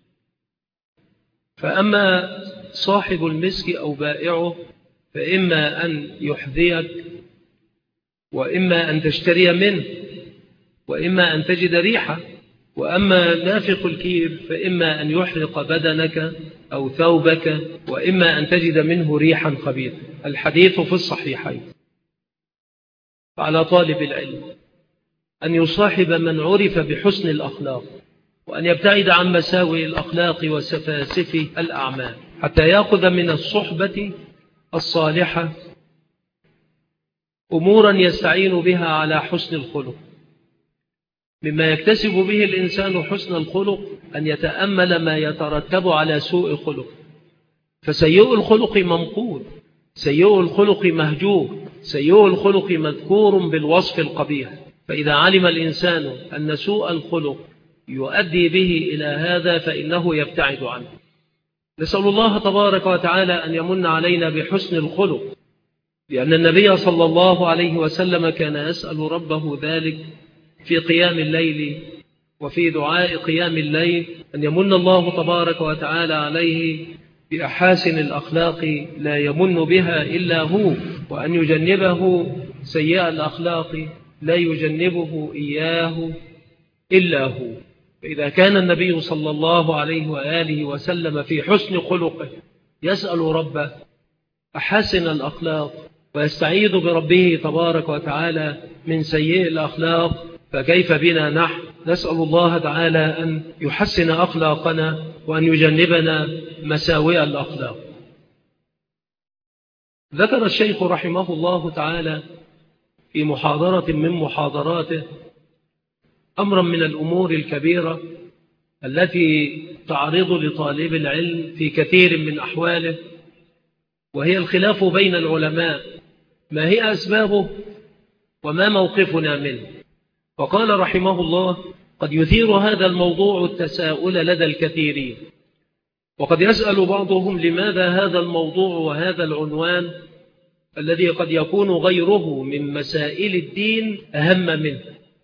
فأما صاحب المسك أو بائعه فإما أن يحذيك، وإما أن تشتري منه، وإما أن تجد ريحة. وأما نافخ الكير فإما أن يحرق بدنك أو ثوبك، وإما أن تجد منه ريحا خبيثة. الحديث في الصحيحين. فعلى طالب العلم أن يصاحب من عرف بحسن الأخلاق، وأن يبتعد عن مساوئ الأخلاق وسفاسف الأعمال، حتى يأخذ من الصحبة الصالحة أمورا يستعين بها على حسن الخلق. مما يكتسب به الإنسان حسن الخلق أن يتأمل ما يترتب على سوء خلق. فسيء الخلق منقول، سيء الخلق مهجور، سيء الخلق مذكور بالوصف القبيح. فإذا علم الإنسان أن سوء الخلق يؤدي به إلى هذا فإنه يبتعد عنه. نسأل الله تبارك وتعالى أن يمن علينا بحسن الخلق، لأن النبي صلى الله عليه وسلم كان يسأل ربه ذلك في قيام الليل وفي دعاء قيام الليل، أن يمن الله تبارك وتعالى عليه بأحاسن الأخلاق لا يمن بها إلا هو، وأن يجنبه سيئة الأخلاق لا يجنبه إياه إلا هو. فإذا كان النبي صلى الله عليه وآله وسلم في حسن خلقه يسأل ربه أحسن الأخلاق ويستعيذ بربه تبارك وتعالى من سيئ الأخلاق، فكيف بنا نحن؟ نسأل الله تعالى أن يحسن أخلاقنا وأن يجنبنا مساوئ الأخلاق. ذكر الشيخ رحمه الله تعالى في محاضرة من محاضراته أمرا من الأمور الكبيرة التي تعرض لطالب العلم في كثير من أحواله، وهي الخلاف بين العلماء، ما هي أسبابه وما موقفنا منه؟ فقال رحمه الله: قد يثير هذا الموضوع التساؤل لدى الكثيرين، وقد يسأل بعضهم لماذا هذا الموضوع وهذا العنوان الذي قد يكون غيره من مسائل الدين أهم منه،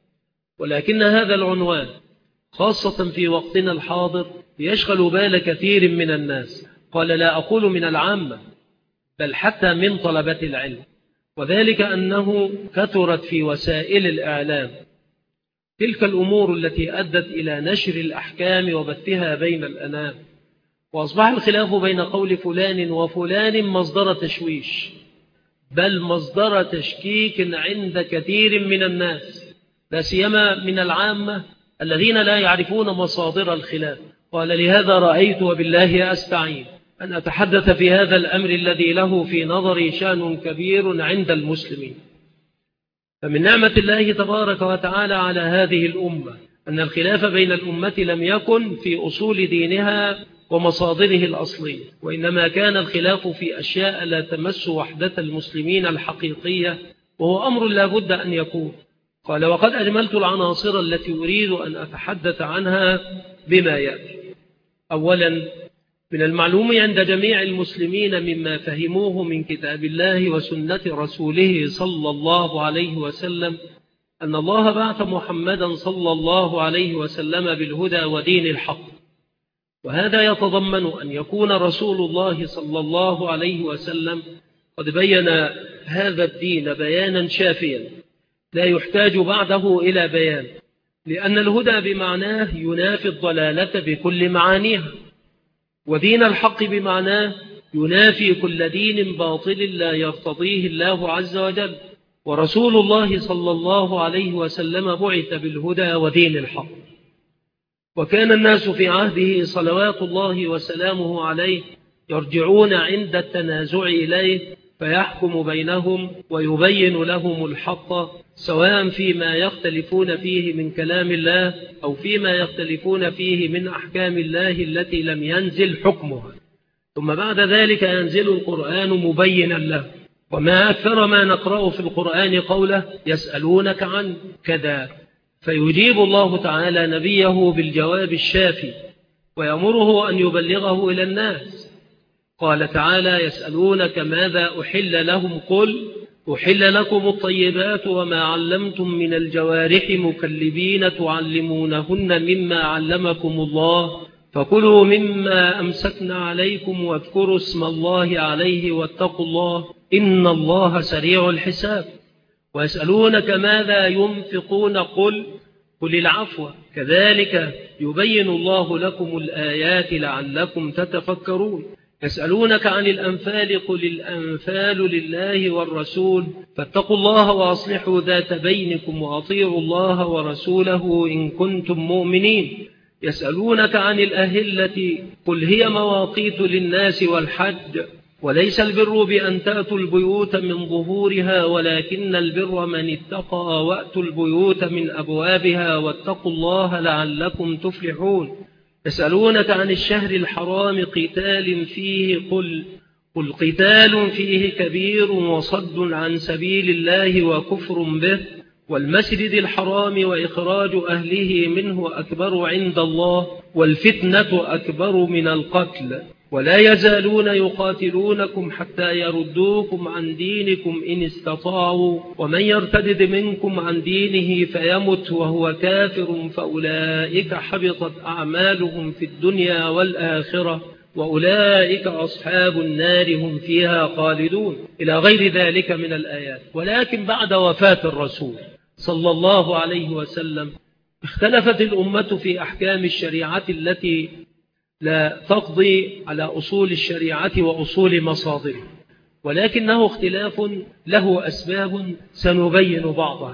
ولكن هذا العنوان خاصة في وقتنا الحاضر يشغل بال كثير من الناس، قال لا أقول من العامة بل حتى من طلبة العلم، وذلك أنه كثرت في وسائل الإعلام تلك الأمور التي أدت إلى نشر الأحكام وبثها بين الأنام، وأصبح الخلاف بين قول فلان وفلان مصدر تشويش، بل مصدر تشكيك عند كثير من الناس، لا سيما من العامة الذين لا يعرفون مصادر الخلاف. قال: لهذا رأيت وبالله أستعين أن أتحدث في هذا الأمر الذي له في نظري شأن كبير عند المسلمين. فمن نعمة الله تبارك وتعالى على هذه الأمة أن الخلاف بين الأمة لم يكن في أصول دينها ومصادره الأصلية، وإنما كان الخلاف في أشياء لا تمس وحدة المسلمين الحقيقية، وهو أمر لا بد أن يكون. قال: وقد أجملت العناصر التي أريد أن أتحدث عنها بما يأتي. أولا، من المعلوم عند جميع المسلمين مما فهموه من كتاب الله وسنة رسوله صلى الله عليه وسلم أن الله بعث محمدا صلى الله عليه وسلم بالهدى ودين الحق، وهذا يتضمن أن يكون رسول الله صلى الله عليه وسلم قد بين هذا الدين بيانا شافيا لا يحتاج بعده إلى بيان، لأن الهدى بمعناه ينافي الضلالة بكل معانيها، ودين الحق بمعناه ينافي كل دين باطل لا يرتضيه الله عز وجل، ورسول الله صلى الله عليه وسلم بعث بالهدى ودين الحق. وكان الناس في عهده صلوات الله وسلامه عليه يرجعون عند التنازع إليه فيحكم بينهم ويبين لهم الحق، سواء فيما يختلفون فيه من كلام الله أو فيما يختلفون فيه من أحكام الله التي لم ينزل حكمها، ثم بعد ذلك ينزل القرآن مبينا له. وما أكثر ما نقرأ في القرآن قوله: يسألونك عن كذا، فيجيب الله تعالى نبيه بالجواب الشافي ويأمره أن يبلغه إلى الناس. قال تعالى: يسألونك ماذا أحل لهم، قل أحل لكم الطيبات وما علمتم من الجوارح مكلبين تعلمونهن مما علمكم الله، فكلوا مما أمسكنا عليكم واذكروا اسم الله عليه واتقوا الله إن الله سريع الحساب. ويسألونك ماذا ينفقون، قل العفو، كذلك يبين الله لكم الآيات لعلكم تتفكرون. يسألونك عن الأنفال، قل الأنفال لله والرسول، فاتقوا الله وأصلحوا ذات بينكم وأطيعوا الله ورسوله إن كنتم مؤمنين. يسألونك عن الأهلة، قل هي مواقيت للناس والحج، وليس البر بأن تأتوا البيوت من ظهورها ولكن البر من اتقى وأتوا البيوت من أبوابها واتقوا الله لعلكم تفلحون. يسألونك عن الشهر الحرام قتال فيه، قل قتال فيه كبير وصد عن سبيل الله وكفر به، والمسجد الحرام وإخراج أهله منه أكبر عند الله، والفتنة أكبر من القتل، ولا يزالون يقاتلونكم حتى يردوكم عن دينكم إن استطاعوا، ومن يرتد منكم عن دينه فيمت وهو كافر فأولئك حبطت أعمالهم في الدنيا والآخرة وأولئك أصحاب النار هم فيها خالدون، إلى غير ذلك من الآيات. ولكن بعد وفاة الرسول صلى الله عليه وسلم اختلفت الأمة في أحكام الشريعة التي لا تقضي على أصول الشريعة وأصول مصادره، ولكنه اختلاف له أسباب سنبين بعضها.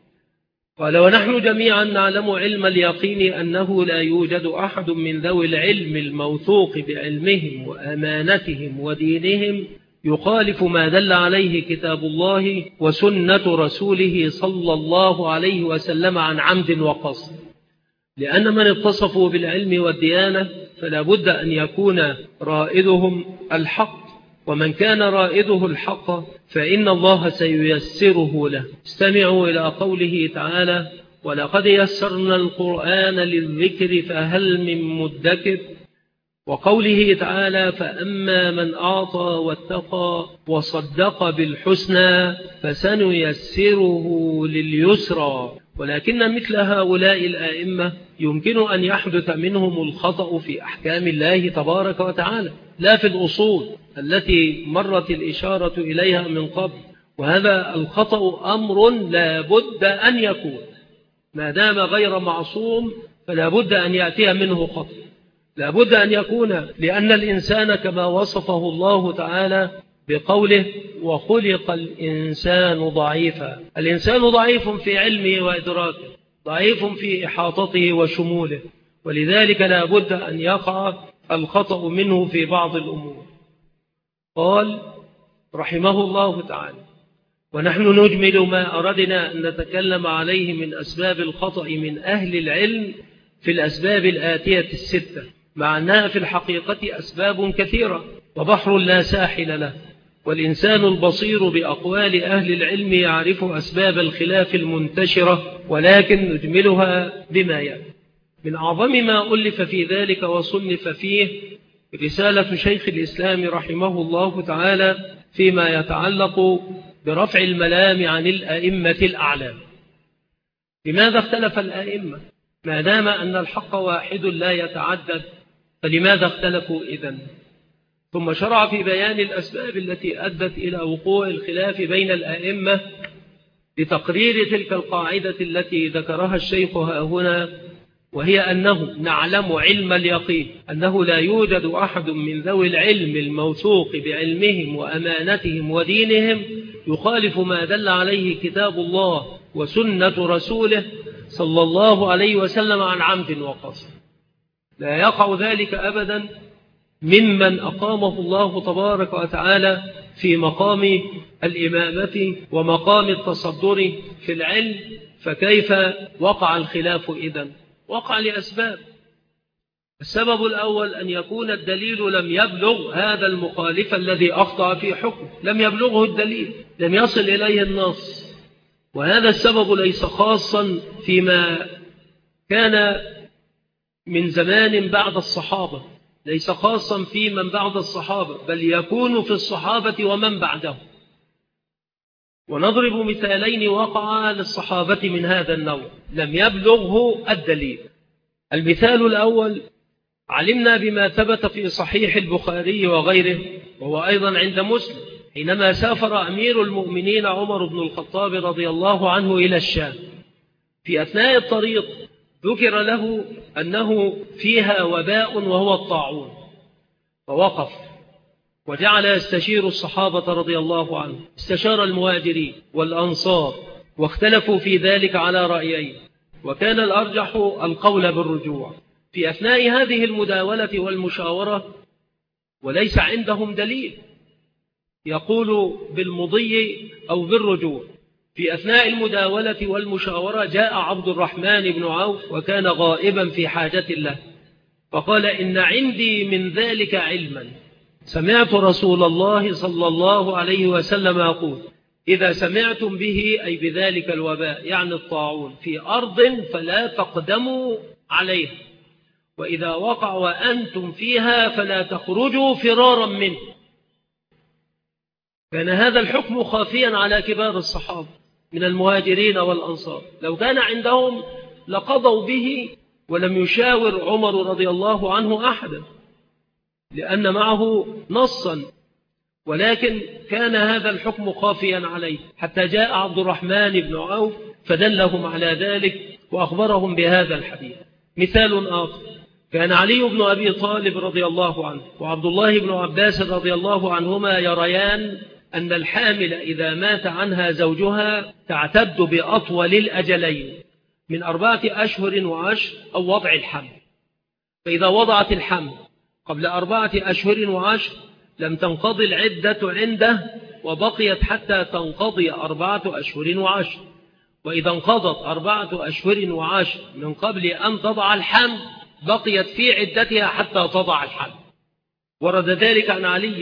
قال: ونحن جميعا نعلم علم اليقين أنه لا يوجد أحد من ذوي العلم الموثوق بعلمهم وأمانتهم ودينهم يخالف ما دل عليه كتاب الله وسنة رسوله صلى الله عليه وسلم عن عمد وقصد، لأن من اتصفوا بالعلم والديانة فلا بد أن يكون رائدهم الحق، ومن كان رائده الحق فإن الله سييسره له. استمعوا إلى قوله تعالى: ولقد يسرنا القرآن للذكر فهل من مدكر. وقوله تعالى: فأما من أعطى واتقى وصدق بالحسنى فسنيسره لليسرى. ولكن مثل هؤلاء الآئمة يمكن أن يحدث منهم الخطأ في أحكام الله تبارك وتعالى، لا في الأصول التي مرت الإشارة إليها من قبل. وهذا الخطأ أمر لا بد أن يكون، ما دام غير معصوم فلا بد أن يأتي منه خطأ، لا بد أن يكون، لأن الإنسان كما وصفه الله تعالى بقوله: وخلق الإنسان ضعيفا. الإنسان ضعيف في علمه وإدراكه، ضعيف في إحاطته وشموله، ولذلك لا بد أن يقع الخطأ منه في بعض الأمور. قال رحمه الله تعالى: ونحن نجمل ما أردنا أن نتكلم عليه من أسباب الخطأ من أهل العلم في الأسباب الآتية الستة، مع أنها في الحقيقة أسباب كثيرة وبحر لا ساحل له، والإنسان البصير بأقوال أهل العلم يعرف أسباب الخلاف المنتشرة، ولكن نجملها بما يأتي. من أعظم ما ألف في ذلك وصنف فيه رسالة شيخ الإسلام رحمه الله تعالى فيما يتعلق برفع الملام عن الأئمة الأعلام. لماذا اختلف الأئمة؟ ما دام أن الحق واحد لا يتعدد، فلماذا اختلفوا إذن؟ ثم شرع في بيان الأسباب التي أدت إلى وقوع الخلاف بين الأئمة لتقرير تلك القاعدة التي ذكرها الشيخ هنا، وهي أنه نعلم علم اليقين أنه لا يوجد أحد من ذوي العلم الموثوق بعلمهم وأمانتهم ودينهم يخالف ما دل عليه كتاب الله وسنة رسوله صلى الله عليه وسلم عن عمد وقصد. لا يقع ذلك أبدا ممن أقامه الله تبارك وتعالى في مقام الإمامة ومقام التصدر في العلم. فكيف وقع الخلاف إذن؟ وقع لأسباب. السبب الأول أن يكون الدليل لم يبلغ هذا المخالف الذي أخطأ في حكم، لم يبلغه الدليل، لم يصل إليه النص. وهذا السبب ليس خاصا فيما كان من زمان بعد الصحابة، ليس خاصا في من بعد الصحابة، بل يكون في الصحابة ومن بعده. ونضرب مثالين وقعا للصحابة من هذا النوع لم يبلغه الدليل. المثال الأول: علمنا بما ثبت في صحيح البخاري وغيره، وهو أيضا عند مسلم، حينما سافر أمير المؤمنين عمر بن الخطاب رضي الله عنه إلى الشام، في أثناء الطريق ذكر له أنه فيها وباء وهو الطاعون، فوقف وجعل يستشير الصحابة رضي الله عنه، استشار المهاجرين والأنصار واختلفوا في ذلك على رأيين، وكان الأرجح القول بالرجوع. في أثناء هذه المداولة والمشاورة وليس عندهم دليل يقول بالمضي أو بالرجوع، في أثناء المداولة والمشاورة جاء عبد الرحمن بن عوف وكان غائبا في حاجة له، فقال: إن عندي من ذلك علما، سمعت رسول الله صلى الله عليه وسلم يقول: إذا سمعتم به، أي بذلك الوباء يعني الطاعون، في أرض فلا تقدموا عليها، وإذا وقع وأنتم فيها فلا تخرجوا فرارا منه. كان هذا الحكم خافيا على كبار الصحابة من المهاجرين والأنصار، لو كان عندهم لقضوا به ولم يشاور عمر رضي الله عنه أحدا، لأن معه نصا، ولكن كان هذا الحكم خافيا عليه، حتى جاء عبد الرحمن بن عوف فدلهم على ذلك وأخبرهم بهذا الحديث. مثال آخر: كان علي بن أبي طالب رضي الله عنه وعبد الله بن عباس رضي الله عنهما يريان أن الحامل إذا مات عنها زوجها تعتد بأطول الأجلين من 4 أشهر وعشر أو وضع الحمل، فإذا وضعت الحمل قبل 4 أشهر وعشر لم تنقضي العدة عنده وبقيت حتى تنقضي 4 أشهر وعشر، وإذا انقضت 4 أشهر وعشر من قبل أن تضع الحمل بقيت في عدتها حتى تضع الحمل. ورد ذلك عن علي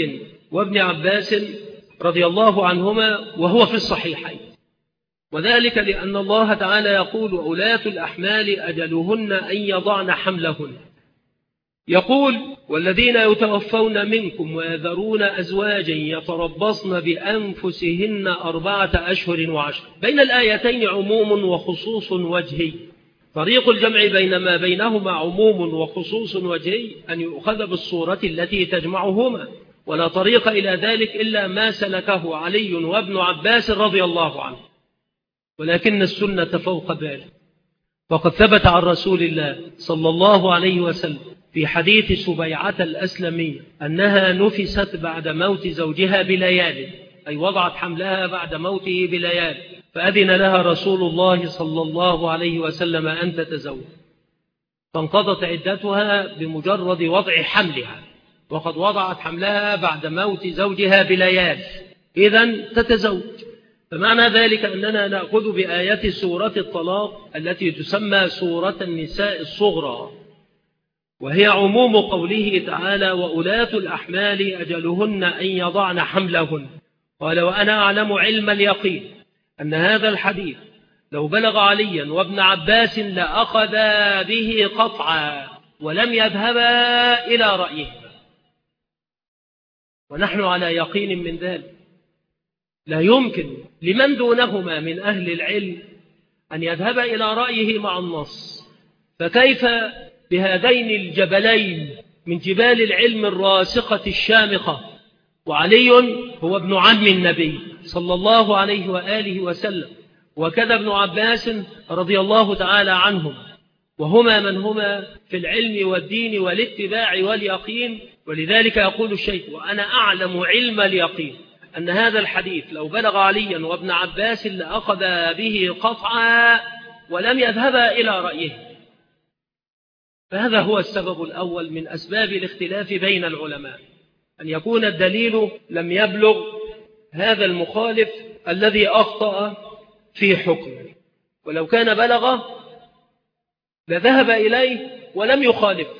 وابن عباس رضي الله عنهما وهو في الصحيحين، وذلك لأن الله تعالى يقول أولاة الأحمال أجلهن أن يضعن حملهن، يقول والذين يتوفون منكم ويذرون أزواجا يتربصن بأنفسهن 4 أشهر و10. بين الآيتين عموم وخصوص وجهي. طريق الجمع بين ما بينهما عموم وخصوص وجهي أن يؤخذ بالصورة التي تجمعهما، ولا طريق إلى ذلك إلا ما سلكه علي وابن عباس رضي الله عنه، ولكن السنة فوق ذلك. وقد ثبت عن رسول الله صلى الله عليه وسلم في حديث سبيعة الأسلمية أنها نفست بعد موت زوجها بليال، أي وضعت حملها بعد موته بليال، فأذن لها رسول الله صلى الله عليه وسلم أن تتزوج، فانقضت عدتها بمجرد وضع حملها، وقد وضعت حملها بعد موت زوجها بليال، إذن تتزوج. فمعنى ذلك أننا نأخذ بآيات سورة الطلاق التي تسمى سورة النساء الصغرى، وهي عموم قوله تعالى وأولاة الأحمال أجلهن أن يضعن حملهن. قال وأنا أعلم علم اليقين أن هذا الحديث لو بلغ عليا وابن عباس لأخذ به قطعا ولم يذهبا إلى رأيهما، ونحن على يقين من ذلك. لا يمكن لمن دونهما من أهل العلم أن يذهب إلى رأيه مع النص، فكيف بهذين الجبلين من جبال العلم الراسخة الشامخة؟ وعلي هو ابن عم النبي صلى الله عليه وآله وسلم، وكذا ابن عباس رضي الله تعالى عنهم، وهما من هما في العلم والدين والاتباع واليقين. ولذلك يقول الشيخ وأنا أعلم علم اليقين أن هذا الحديث لو بلغ عليا وابن عباس لأخذ به قطعا ولم يذهب إلى رأيه. فهذا هو السبب الأول من أسباب الاختلاف بين العلماء، أن يكون الدليل لم يبلغ هذا المخالف الذي أخطأ في حكمه، ولو كان بلغ لذهب إليه ولم يخالف.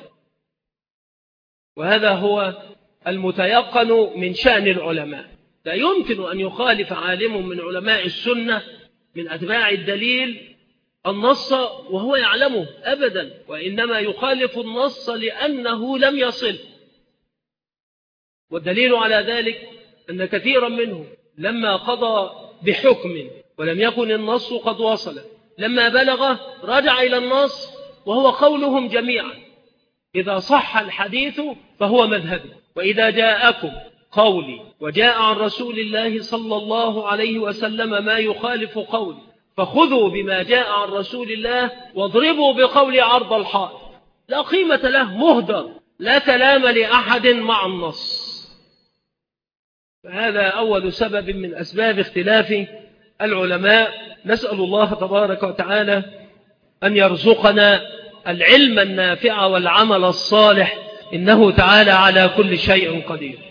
وهذا هو المتيقن من شأن العلماء. لا يمكن أن يخالف عالم من علماء السنة من أتباع الدليل النص وهو يعلمه أبدا، وإنما يخالف النص لأنه لم يصل. والدليل على ذلك أن كثيرا منهم لما قضى بحكم ولم يكن النص قد وصل، لما بلغ رجع إلى النص، وهو قولهم جميعا إذا صح الحديث فهو مذهبي، وإذا جاءكم قولي وجاء عن رسول الله صلى الله عليه وسلم ما يخالف قولي فخذوا بما جاء عن رسول الله واضربوا بقول عرض الحائط، لا قيمة له، مهدر، لا كلام لأحد مع النص. فهذا أول سبب من أسباب اختلاف العلماء. نسأل الله تبارك وتعالى أن يرزقنا العلم النافع والعمل الصالح، إنه تعالى على كل شيء قدير.